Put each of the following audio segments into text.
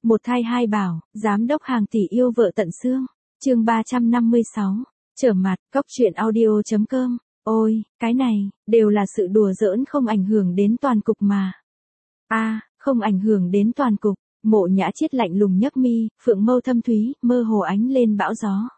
Một thai hai bảo, giám đốc hàng tỷ yêu vợ tận xương. Chương 356. Trở mặt, cóc truyện audio.com. Ôi, cái này, đều là sự đùa giỡn không ảnh hưởng đến toàn cục mà. Không ảnh hưởng đến toàn cục. Mộ Nhã Chiết lạnh lùng nhấc mi, phượng mâu thâm thúy, mơ hồ ánh lên bão gió.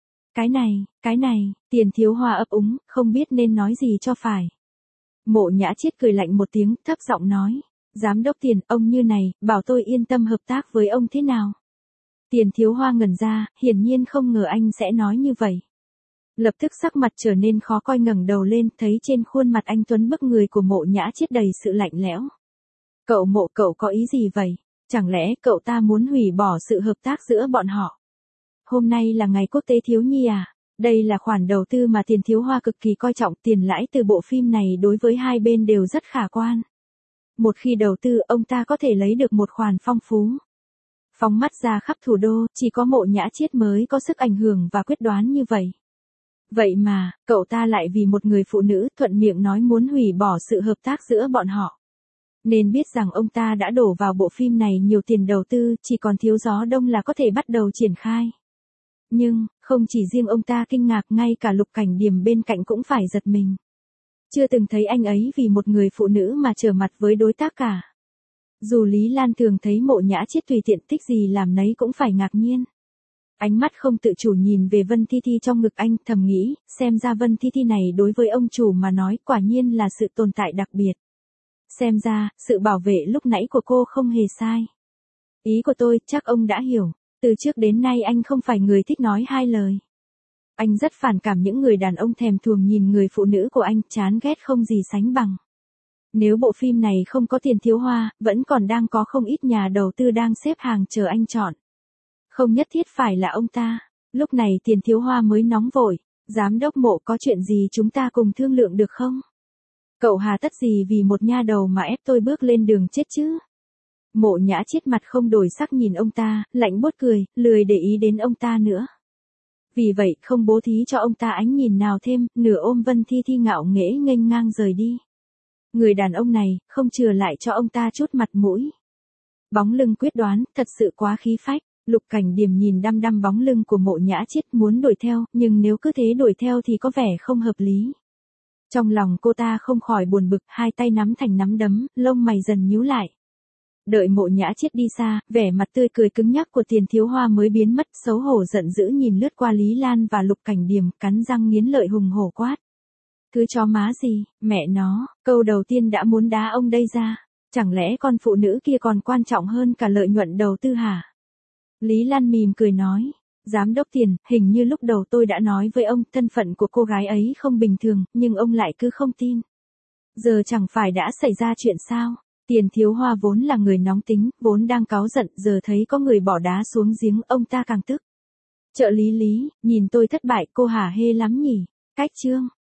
Cái này, Tiền Thiếu Hoa ấp úng, không biết nên nói gì cho phải. Mộ Nhã Chiết cười lạnh một tiếng, thấp giọng nói. Giám đốc Tiền, ông như này, bảo tôi yên tâm hợp tác với ông thế nào? Tiền Thiếu Hoa ngẩn ra, hiển nhiên không ngờ anh sẽ nói như vậy. Lập tức sắc mặt trở nên khó coi, ngẩng đầu lên, thấy trên khuôn mặt anh tuấn bức người của Mộ Nhã Chiết đầy sự lạnh lẽo. Cậu có ý gì vậy? Chẳng lẽ cậu ta muốn hủy bỏ sự hợp tác giữa bọn họ? Hôm nay là ngày quốc tế thiếu nhi à? Đây là khoản đầu tư mà Tiền Thiếu Hoa cực kỳ coi trọng, tiền lãi từ bộ phim này đối với hai bên đều rất khả quan. Một khi đầu tư, ông ta có thể lấy được một khoản phong phú. Phóng mắt ra khắp thủ đô, chỉ có Mộ Nhã Chiết mới có sức ảnh hưởng và quyết đoán như vậy. Vậy mà, cậu ta lại vì một người phụ nữ thuận miệng nói muốn hủy bỏ sự hợp tác giữa bọn họ. Nên biết rằng ông ta đã đổ vào bộ phim này nhiều tiền đầu tư, chỉ còn thiếu gió đông là có thể bắt đầu triển khai. Nhưng, không chỉ riêng ông ta kinh ngạc, ngay cả Lục Cảnh Điềm bên cạnh cũng phải giật mình. Chưa từng thấy anh ấy vì một người phụ nữ mà trở mặt với đối tác cả. Dù Lý Lan thường thấy Mộ Nhã Chiết tùy tiện thích gì làm nấy cũng phải ngạc nhiên. Ánh mắt không tự chủ nhìn về Vân Thi Thi trong ngực anh, thầm nghĩ, xem ra Vân Thi Thi này đối với ông chủ mà nói quả nhiên là sự tồn tại đặc biệt. Xem ra, sự bảo vệ lúc nãy của cô không hề sai. Ý của tôi, chắc ông đã hiểu. Từ trước đến nay anh không phải người thích nói hai lời. Anh rất phản cảm những người đàn ông thèm thuồng nhìn người phụ nữ của anh, chán ghét không gì sánh bằng. Nếu bộ phim này không có Tiền Thiếu Hoa, vẫn còn đang có không ít nhà đầu tư đang xếp hàng chờ anh chọn. Không nhất thiết phải là ông ta. Lúc này Tiền Thiếu Hoa mới nóng vội. Giám đốc Mộ, có chuyện gì chúng ta cùng thương lượng được không? Cậu hà tất gì vì một nha đầu mà ép tôi bước lên đường chết chứ? Mộ Nhã Chiết mặt không đổi sắc nhìn ông ta, lạnh buốt cười, lười để ý đến ông ta nữa. Vì vậy, không bố thí cho ông ta ánh nhìn nào thêm, nửa ôm Vân Thi Thi ngạo nghễ nghênh ngang rời đi. Người đàn ông này, không chừa lại cho ông ta chút mặt mũi. Bóng lưng quyết đoán, thật sự quá khí phách. Lục Cảnh Điềm nhìn đăm đăm bóng lưng của Mộ Nhã Chiết muốn đuổi theo, nhưng nếu cứ thế đuổi theo thì có vẻ không hợp lý. Trong lòng cô ta không khỏi buồn bực, hai tay nắm thành nắm đấm, lông mày dần nhíu lại. Đợi Mộ Nhã Chiết đi xa, vẻ mặt tươi cười cứng nhắc của Tiền Thiếu Hoa mới biến mất, xấu hổ giận dữ nhìn lướt qua Lý Lan và Lục Cảnh Điềm, cắn răng nghiến lợi hùng hổ quát. Cứ chó má gì, mẹ nó, câu đầu tiên đã muốn đá ông đây ra. Chẳng lẽ con phụ nữ kia còn quan trọng hơn cả lợi nhuận đầu tư hả? Lý Lan mỉm cười nói. Giám đốc Tiền, hình như lúc đầu tôi đã nói với ông, thân phận của cô gái ấy không bình thường, nhưng ông lại cứ không tin. Giờ chẳng phải đã xảy ra chuyện sao? Tiền Thiếu Hoa vốn là người nóng tính, vốn đang cáu giận, giờ thấy có người bỏ đá xuống giếng, ông ta càng tức. Trợ lý Lý, nhìn tôi thất bại, cô hả hê lắm nhỉ? Cách chương.